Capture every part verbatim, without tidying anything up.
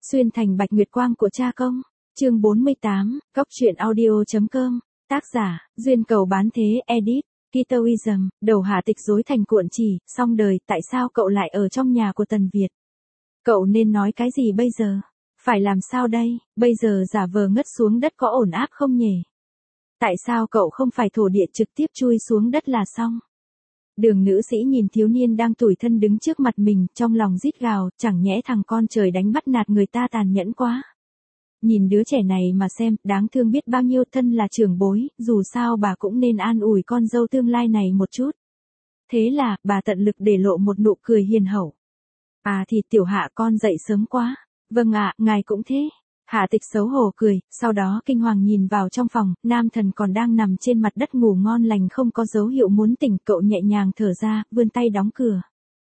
Xuyên thành bạch nguyệt quang của cha công. Chương bốn mươi tám, Góc truyện audio chấm com. Tác giả, Duyên Cầu Bán Thế, edit, Kitoism, đầu Hà Tịch rối thành cuộn chỉ, xong đời, tại sao cậu lại ở trong nhà của Tần Việt? Cậu nên nói cái gì bây giờ? Phải làm sao đây, bây giờ giả vờ ngất xuống đất có ổn áp không nhỉ? Tại sao cậu không phải thổ địa trực tiếp chui xuống đất là xong? Đường nữ sĩ nhìn thiếu niên đang tủi thân đứng trước mặt mình, trong lòng rít gào, chẳng nhẽ thằng con trời đánh bắt nạt người ta tàn nhẫn quá. Nhìn đứa trẻ này mà xem, đáng thương biết bao nhiêu, thân là trưởng bối, dù sao bà cũng nên an ủi con dâu tương lai này một chút. Thế là, bà tận lực để lộ một nụ cười hiền hậu. À thì tiểu Hạ con dậy sớm quá. Vâng ạ, ngài cũng thế. Hạ Tịch xấu hổ cười, sau đó kinh hoàng nhìn vào trong phòng, nam thần còn đang nằm trên mặt đất ngủ ngon lành không có dấu hiệu muốn tỉnh, cậu nhẹ nhàng thở ra, vươn tay đóng cửa.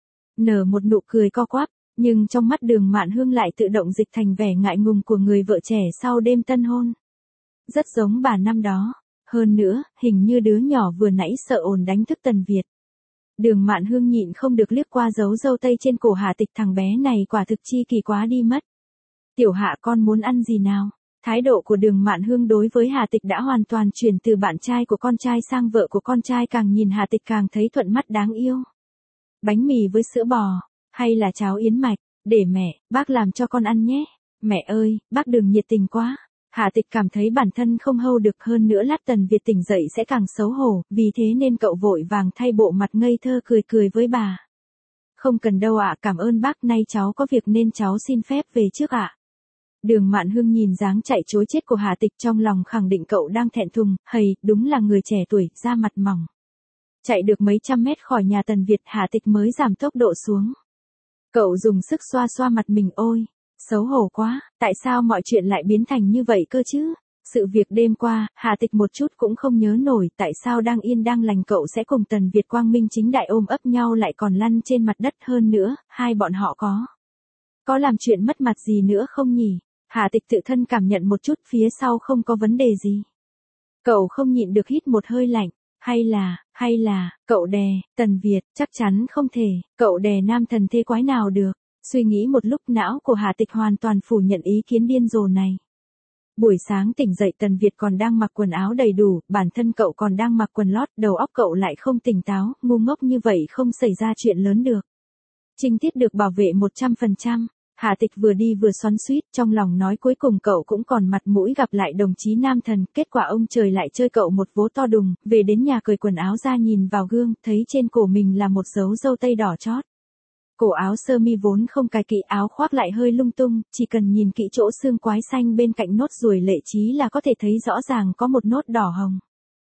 Nở một nụ cười co quắp, nhưng trong mắt Đường Mạn Hương lại tự động dịch thành vẻ ngại ngùng của người vợ trẻ sau đêm tân hôn. Rất giống bà năm đó, hơn nữa, hình như đứa nhỏ vừa nãy sợ ồn đánh thức Tần Việt. Đường Mạn Hương nhịn không được liếc qua dấu râu tây trên cổ Hạ Tịch, thằng bé này quả thực chi kỳ quá đi mất. Tiểu Hạ con muốn ăn gì nào? Thái độ của Đường Mạn Hương đối với Hà Tịch đã hoàn toàn chuyển từ bạn trai của con trai sang vợ của con trai, càng nhìn Hà Tịch càng thấy thuận mắt đáng yêu. Bánh mì với sữa bò, hay là cháo yến mạch, để mẹ, bác làm cho con ăn nhé. Mẹ ơi, bác đừng nhiệt tình quá. Hà Tịch cảm thấy bản thân không hâu được, hơn nữa lát Tần Việt tỉnh dậy sẽ càng xấu hổ, vì thế nên cậu vội vàng thay bộ mặt ngây thơ cười cười với bà. Không cần đâu ạ, cảm ơn bác, nay cháu có việc nên cháu xin phép về trước ạ. Đường Mạn Hương nhìn dáng chạy trối chết của Hà Tịch, trong lòng khẳng định cậu đang thẹn thùng, hầy, đúng là người trẻ tuổi, da mặt mỏng. Chạy được mấy trăm mét khỏi nhà Tần Việt, Hà Tịch mới giảm tốc độ xuống. Cậu dùng sức xoa xoa mặt mình, ôi, xấu hổ quá, tại sao mọi chuyện lại biến thành như vậy cơ chứ? Sự việc đêm qua, Hà Tịch một chút cũng không nhớ nổi, tại sao đang yên đang lành cậu sẽ cùng Tần Việt quang minh chính đại ôm ấp nhau lại còn lăn trên mặt đất, hơn nữa, hai bọn họ có. Có làm chuyện mất mặt gì nữa không nhỉ? Hà Tịch tự thân cảm nhận một chút, phía sau không có vấn đề gì. Cậu không nhịn được hít một hơi lạnh, hay là, hay là, cậu đè, Tần Việt, chắc chắn không thể, cậu đè nam thần thế quái nào được. Suy nghĩ một lúc, não của Hà Tịch hoàn toàn phủ nhận ý kiến điên rồ này. Buổi sáng tỉnh dậy Tần Việt còn đang mặc quần áo đầy đủ, bản thân cậu còn đang mặc quần lót, đầu óc cậu lại không tỉnh táo, ngu ngốc như vậy không xảy ra chuyện lớn được. Trinh Tiết được bảo vệ một trăm phần trăm. Hà Tịch vừa đi vừa xoắn xuýt, trong lòng nói cuối cùng cậu cũng còn mặt mũi gặp lại đồng chí nam thần, kết quả ông trời lại chơi cậu một vố to đùng, về đến nhà cởi quần áo ra nhìn vào gương, thấy trên cổ mình là một dấu râu tây đỏ chót. Cổ áo sơ mi vốn không cài kỹ, áo khoác lại hơi lung tung, chỉ cần nhìn kỹ chỗ xương quái xanh bên cạnh nốt ruồi lệ trí là có thể thấy rõ ràng có một nốt đỏ hồng.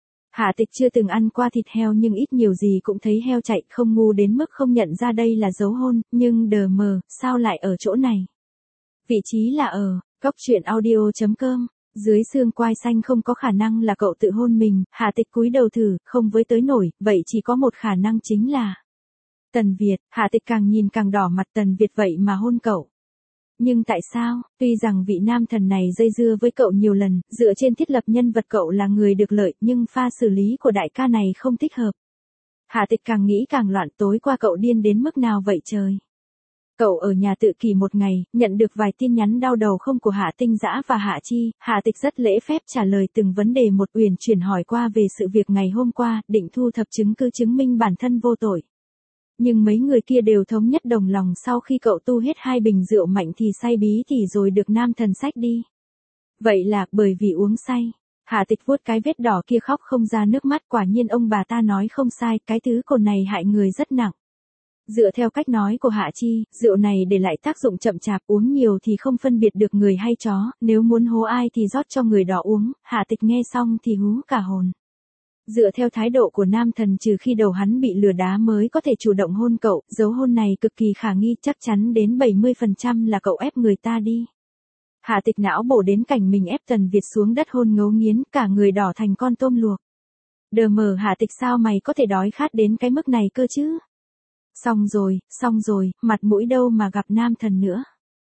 Hạ Tịch chưa từng ăn qua thịt heo nhưng ít nhiều gì cũng thấy heo chạy, không ngu đến mức không nhận ra đây là dấu hôn, nhưng đờ mờ, sao lại ở chỗ này? Vị trí là ở, góc truyện audio chấm com, dưới xương quai xanh không có khả năng là cậu tự hôn mình, Hạ Tịch cúi đầu thử, không với tới nổi, vậy chỉ có một khả năng chính là Tần Việt. Hạ Tịch càng nhìn càng đỏ mặt, Tần Việt vậy mà hôn cậu. Nhưng tại sao, tuy rằng vị nam thần này dây dưa với cậu nhiều lần, dựa trên thiết lập nhân vật cậu là người được lợi, nhưng pha xử lý của đại ca này không thích hợp. Hạ Tịch càng nghĩ càng loạn, tối qua cậu điên đến mức nào vậy trời? Cậu ở nhà tự kỷ một ngày, nhận được vài tin nhắn đau đầu không của Hạ Tinh Dã và Hạ Chi, Hạ Tịch rất lễ phép trả lời từng vấn đề một, uyển chuyển hỏi qua về sự việc ngày hôm qua, định thu thập chứng cứ chứng minh bản thân vô tội. Nhưng mấy người kia đều thống nhất đồng lòng, sau khi cậu tu hết hai bình rượu mạnh thì say bí tỉ rồi được nam thần xách đi. Vậy là bởi vì uống say. Hạ Tịch vuốt cái vết đỏ kia khóc không ra nước mắt, quả nhiên ông bà ta nói không sai, cái thứ cồn này hại người rất nặng. Dựa theo cách nói của Hạ Chi, rượu này để lại tác dụng chậm chạp, uống nhiều thì không phân biệt được người hay chó, nếu muốn hố ai thì rót cho người đó uống. Hạ Tịch nghe xong thì hú cả hồn. Dựa theo thái độ của nam thần, trừ khi đầu hắn bị lừa đá mới có thể chủ động hôn cậu, dấu hôn này cực kỳ khả nghi, chắc chắn đến bảy mươi phần trăm là cậu ép người ta đi. Hạ Tịch não bổ đến cảnh mình ép Tần Việt xuống đất hôn ngấu nghiến, cả người đỏ thành con tôm luộc. Đờ mờ, Hạ Tịch, sao mày có thể đói khát đến cái mức này cơ chứ? Xong rồi, xong rồi, mặt mũi đâu mà gặp nam thần nữa.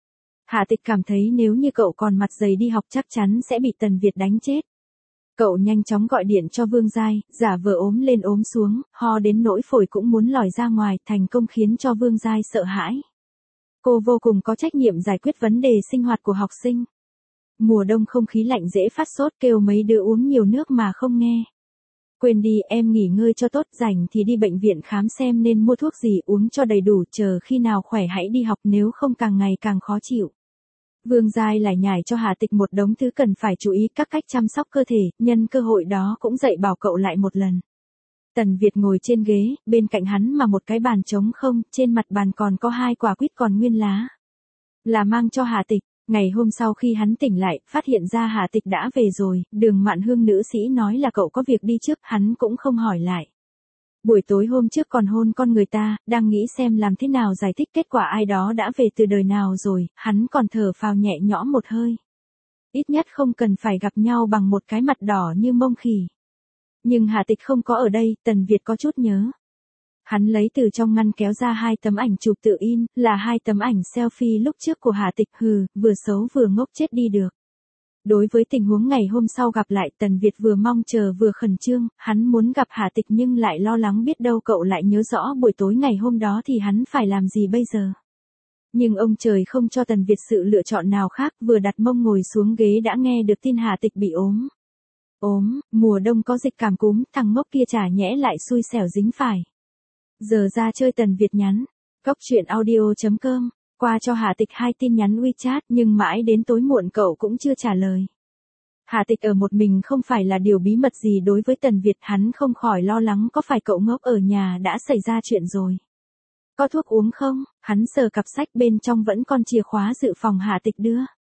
Hạ Tịch cảm thấy nếu như cậu còn mặt dày đi học chắc chắn sẽ bị Tần Việt đánh chết. Cậu nhanh chóng gọi điện cho Vương Giai, giả vờ ốm lên ốm xuống, ho đến nỗi phổi cũng muốn lòi ra ngoài, thành công khiến cho Vương Giai sợ hãi. Cô vô cùng có trách nhiệm giải quyết vấn đề sinh hoạt của học sinh. Mùa đông không khí lạnh dễ phát sốt, kêu mấy đứa uống nhiều nước mà không nghe. Quên đi, em nghỉ ngơi cho tốt, rảnh thì đi bệnh viện khám xem nên mua thuốc gì uống cho đầy đủ, chờ khi nào khỏe hãy đi học, nếu không càng ngày càng khó chịu. Vương Giai lại nhải cho Hà Tịch một đống thứ cần phải chú ý, các cách chăm sóc cơ thể, nhân cơ hội đó cũng dạy bảo cậu lại một lần. Tần Việt ngồi trên ghế, bên cạnh hắn mà một cái bàn trống không, trên mặt bàn còn có hai quả quýt còn nguyên lá. Là mang cho Hà Tịch. Ngày hôm sau khi hắn tỉnh lại, phát hiện ra Hà Tịch đã về rồi, Đường Mạn Hương nữ sĩ nói là cậu có việc đi trước, hắn cũng không hỏi lại. Buổi tối hôm trước còn hôn con người ta, đang nghĩ xem làm thế nào giải thích, kết quả ai đó đã về từ đời nào rồi, hắn còn thở phào nhẹ nhõm một hơi. Ít nhất không cần phải gặp nhau bằng một cái mặt đỏ như mông khỉ. Nhưng Hà Tịch không có ở đây, Tần Việt có chút nhớ. Hắn lấy từ trong ngăn kéo ra hai tấm ảnh chụp tự in, là hai tấm ảnh selfie lúc trước của Hà Tịch, hừ, vừa xấu vừa ngốc chết đi được. Đối với tình huống ngày hôm sau gặp lại, Tần Việt vừa mong chờ vừa khẩn trương, hắn muốn gặp Hà Tịch nhưng lại lo lắng biết đâu cậu lại nhớ rõ buổi tối ngày hôm đó thì hắn phải làm gì bây giờ. Nhưng ông trời không cho Tần Việt sự lựa chọn nào khác, vừa đặt mông ngồi xuống ghế đã nghe được tin Hà Tịch bị ốm. Ốm, mùa đông có dịch cảm cúm, thằng ngốc kia chả nhẽ lại xui xẻo dính phải. Giờ ra chơi, Tần Việt nhắn. Cốc truyện audio chấm com, qua cho Hà Tịch hai tin nhắn WeChat nhưng mãi đến tối muộn cậu cũng chưa trả lời. Hà Tịch ở một mình không phải là điều bí mật gì đối với Tần Việt, hắn không khỏi lo lắng có phải cậu ngốc ở nhà đã xảy ra chuyện rồi. Có thuốc uống không? Hắn sờ cặp sách bên trong vẫn còn chìa khóa dự phòng Hà Tịch đưa.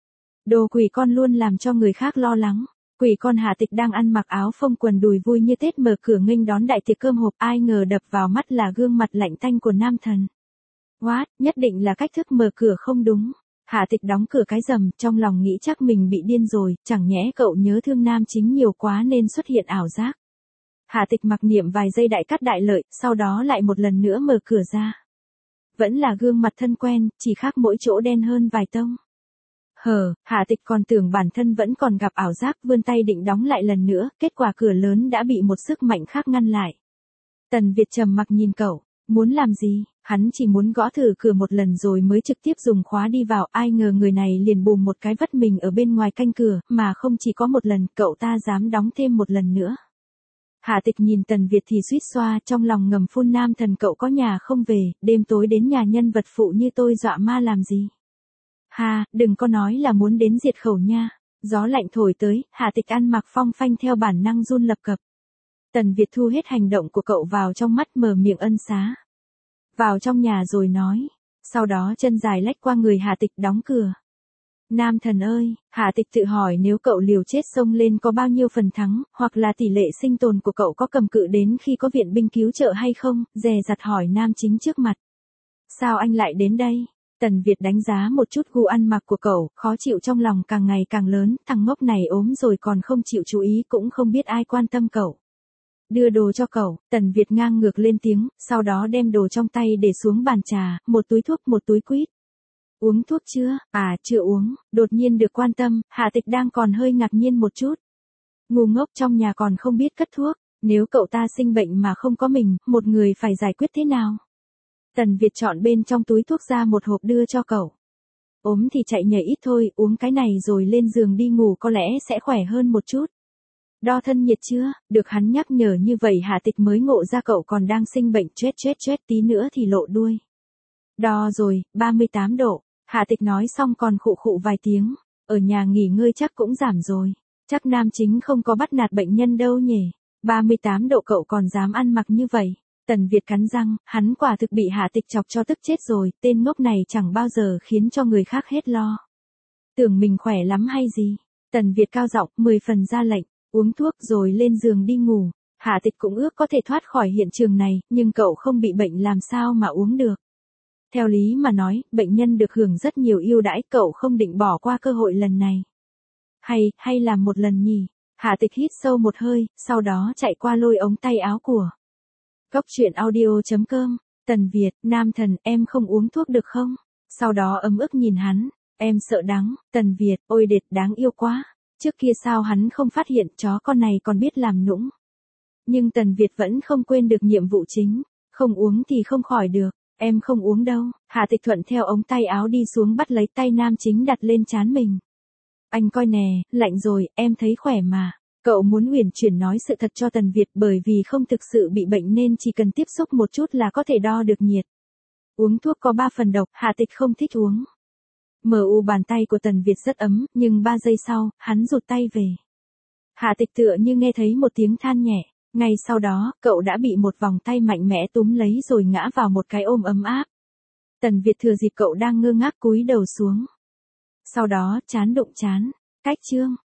Đồ quỷ con luôn làm cho người khác lo lắng. Quỷ con Hà Tịch đang ăn mặc áo phông quần đùi vui như Tết mở cửa nghênh đón đại tiệc cơm hộp, ai ngờ đập vào mắt là gương mặt lạnh tanh của nam thần. What, nhất định là cách thức mở cửa không đúng. Hà Tịch đóng cửa cái rầm, trong lòng nghĩ chắc mình bị điên rồi, chẳng nhẽ cậu nhớ thương nam chính nhiều quá nên xuất hiện ảo giác. Hà Tịch mặc niệm vài giây đại cắt đại lợi, sau đó lại một lần nữa mở cửa ra. Vẫn là gương mặt thân quen, chỉ khác mỗi chỗ đen hơn vài tông. Hờ, Hà Tịch còn tưởng bản thân vẫn còn gặp ảo giác, vươn tay định đóng lại lần nữa, kết quả cửa lớn đã bị một sức mạnh khác ngăn lại. Tần Việt trầm mặc nhìn cậu, muốn làm gì, hắn chỉ muốn gõ thử cửa một lần rồi mới trực tiếp dùng khóa đi vào, ai ngờ người này liền bùm một cái vất mình ở bên ngoài canh cửa, mà không chỉ có một lần, cậu ta dám đóng thêm một lần nữa. Hà Tịch nhìn Tần Việt thì suýt xoa, trong lòng ngầm phun nam thần cậu có nhà không về, đêm tối đến nhà nhân vật phụ như tôi dọa ma làm gì. Ha, đừng có nói là muốn đến diệt khẩu nha. Gió lạnh thổi tới, Hà Tịch ăn mặc phong phanh theo bản năng run lập cập. Tần Việt thu hết hành động của cậu vào trong mắt, mở miệng ân xá. Vào trong nhà rồi nói. Sau đó chân dài lách qua người Hà Tịch đóng cửa. Nam thần ơi, Hà Tịch tự hỏi nếu cậu liều chết xông lên có bao nhiêu phần thắng, hoặc là tỷ lệ sinh tồn của cậu có cầm cự đến khi có viện binh cứu trợ hay không, dè dặt hỏi nam chính trước mặt. Sao anh lại đến đây? Tần Việt đánh giá một chút gu ăn mặc của cậu, khó chịu trong lòng càng ngày càng lớn, thằng ngốc này ốm rồi còn không chịu chú ý, cũng không biết ai quan tâm cậu. Đưa đồ cho cậu, Tần Việt ngang ngược lên tiếng, sau đó đem đồ trong tay để xuống bàn trà, một túi thuốc một túi quýt. Uống thuốc chưa? À, chưa uống, đột nhiên được quan tâm, Hà Tịch đang còn hơi ngạc nhiên một chút. Ngu ngốc, trong nhà còn không biết cất thuốc, nếu cậu ta sinh bệnh mà không có mình, một người phải giải quyết thế nào? Tần Việt chọn bên trong túi thuốc ra một hộp đưa cho cậu. Ốm thì chạy nhảy ít thôi, uống cái này rồi lên giường đi ngủ có lẽ sẽ khỏe hơn một chút. Đo thân nhiệt chưa? Được hắn nhắc nhở như vậy Hà Tịch mới ngộ ra cậu còn đang sinh bệnh, chết chết chết tí nữa thì lộ đuôi. Đo rồi, ba mươi tám độ. Hà Tịch nói xong còn khụ khụ vài tiếng. Ở nhà nghỉ ngơi chắc cũng giảm rồi. Chắc nam chính không có bắt nạt bệnh nhân đâu nhỉ. ba mươi tám độ cậu còn dám ăn mặc như vậy. Tần Việt cắn răng, hắn quả thực bị Hà Tịch chọc cho tức chết rồi, tên ngốc này chẳng bao giờ khiến cho người khác hết lo. Tưởng mình khỏe lắm hay gì? Tần Việt cao giọng, mười phần ra lệnh, uống thuốc rồi lên giường đi ngủ. Hà Tịch cũng ước có thể thoát khỏi hiện trường này, nhưng cậu không bị bệnh làm sao mà uống được. Theo lý mà nói, bệnh nhân được hưởng rất nhiều ưu đãi, cậu không định bỏ qua cơ hội lần này. Hay, hay làm một lần nhỉ? Hà Tịch hít sâu một hơi, sau đó chạy qua lôi ống tay áo của. Cốc truyện audio chấm com, Tần Việt, nam thần, em không uống thuốc được không? Sau đó ấm ức nhìn hắn, em sợ đắng, Tần Việt, ôi đệt đáng yêu quá. Trước kia sao hắn không phát hiện chó con này còn biết làm nũng. Nhưng Tần Việt vẫn không quên được nhiệm vụ chính, không uống thì không khỏi được. Em không uống đâu. Hạ Tịch thuận theo ống tay áo đi xuống bắt lấy tay nam chính đặt lên trán mình. Anh coi nè, lạnh rồi, em thấy khỏe mà. Cậu muốn uyển chuyển nói sự thật cho Tần Việt bởi vì không thực sự bị bệnh nên chỉ cần tiếp xúc một chút là có thể đo được nhiệt. Uống thuốc có ba phần độc, Hạ Tịch không thích uống. Mờ u bàn tay của Tần Việt rất ấm, nhưng ba giây sau, hắn rụt tay về. Hạ Tịch tựa như nghe thấy một tiếng than nhẹ. Ngay sau đó, cậu đã bị một vòng tay mạnh mẽ túm lấy rồi ngã vào một cái ôm ấm áp. Tần Việt thừa dịp cậu đang ngơ ngác cúi đầu xuống. Sau đó, trán đụng trán. Cách chương.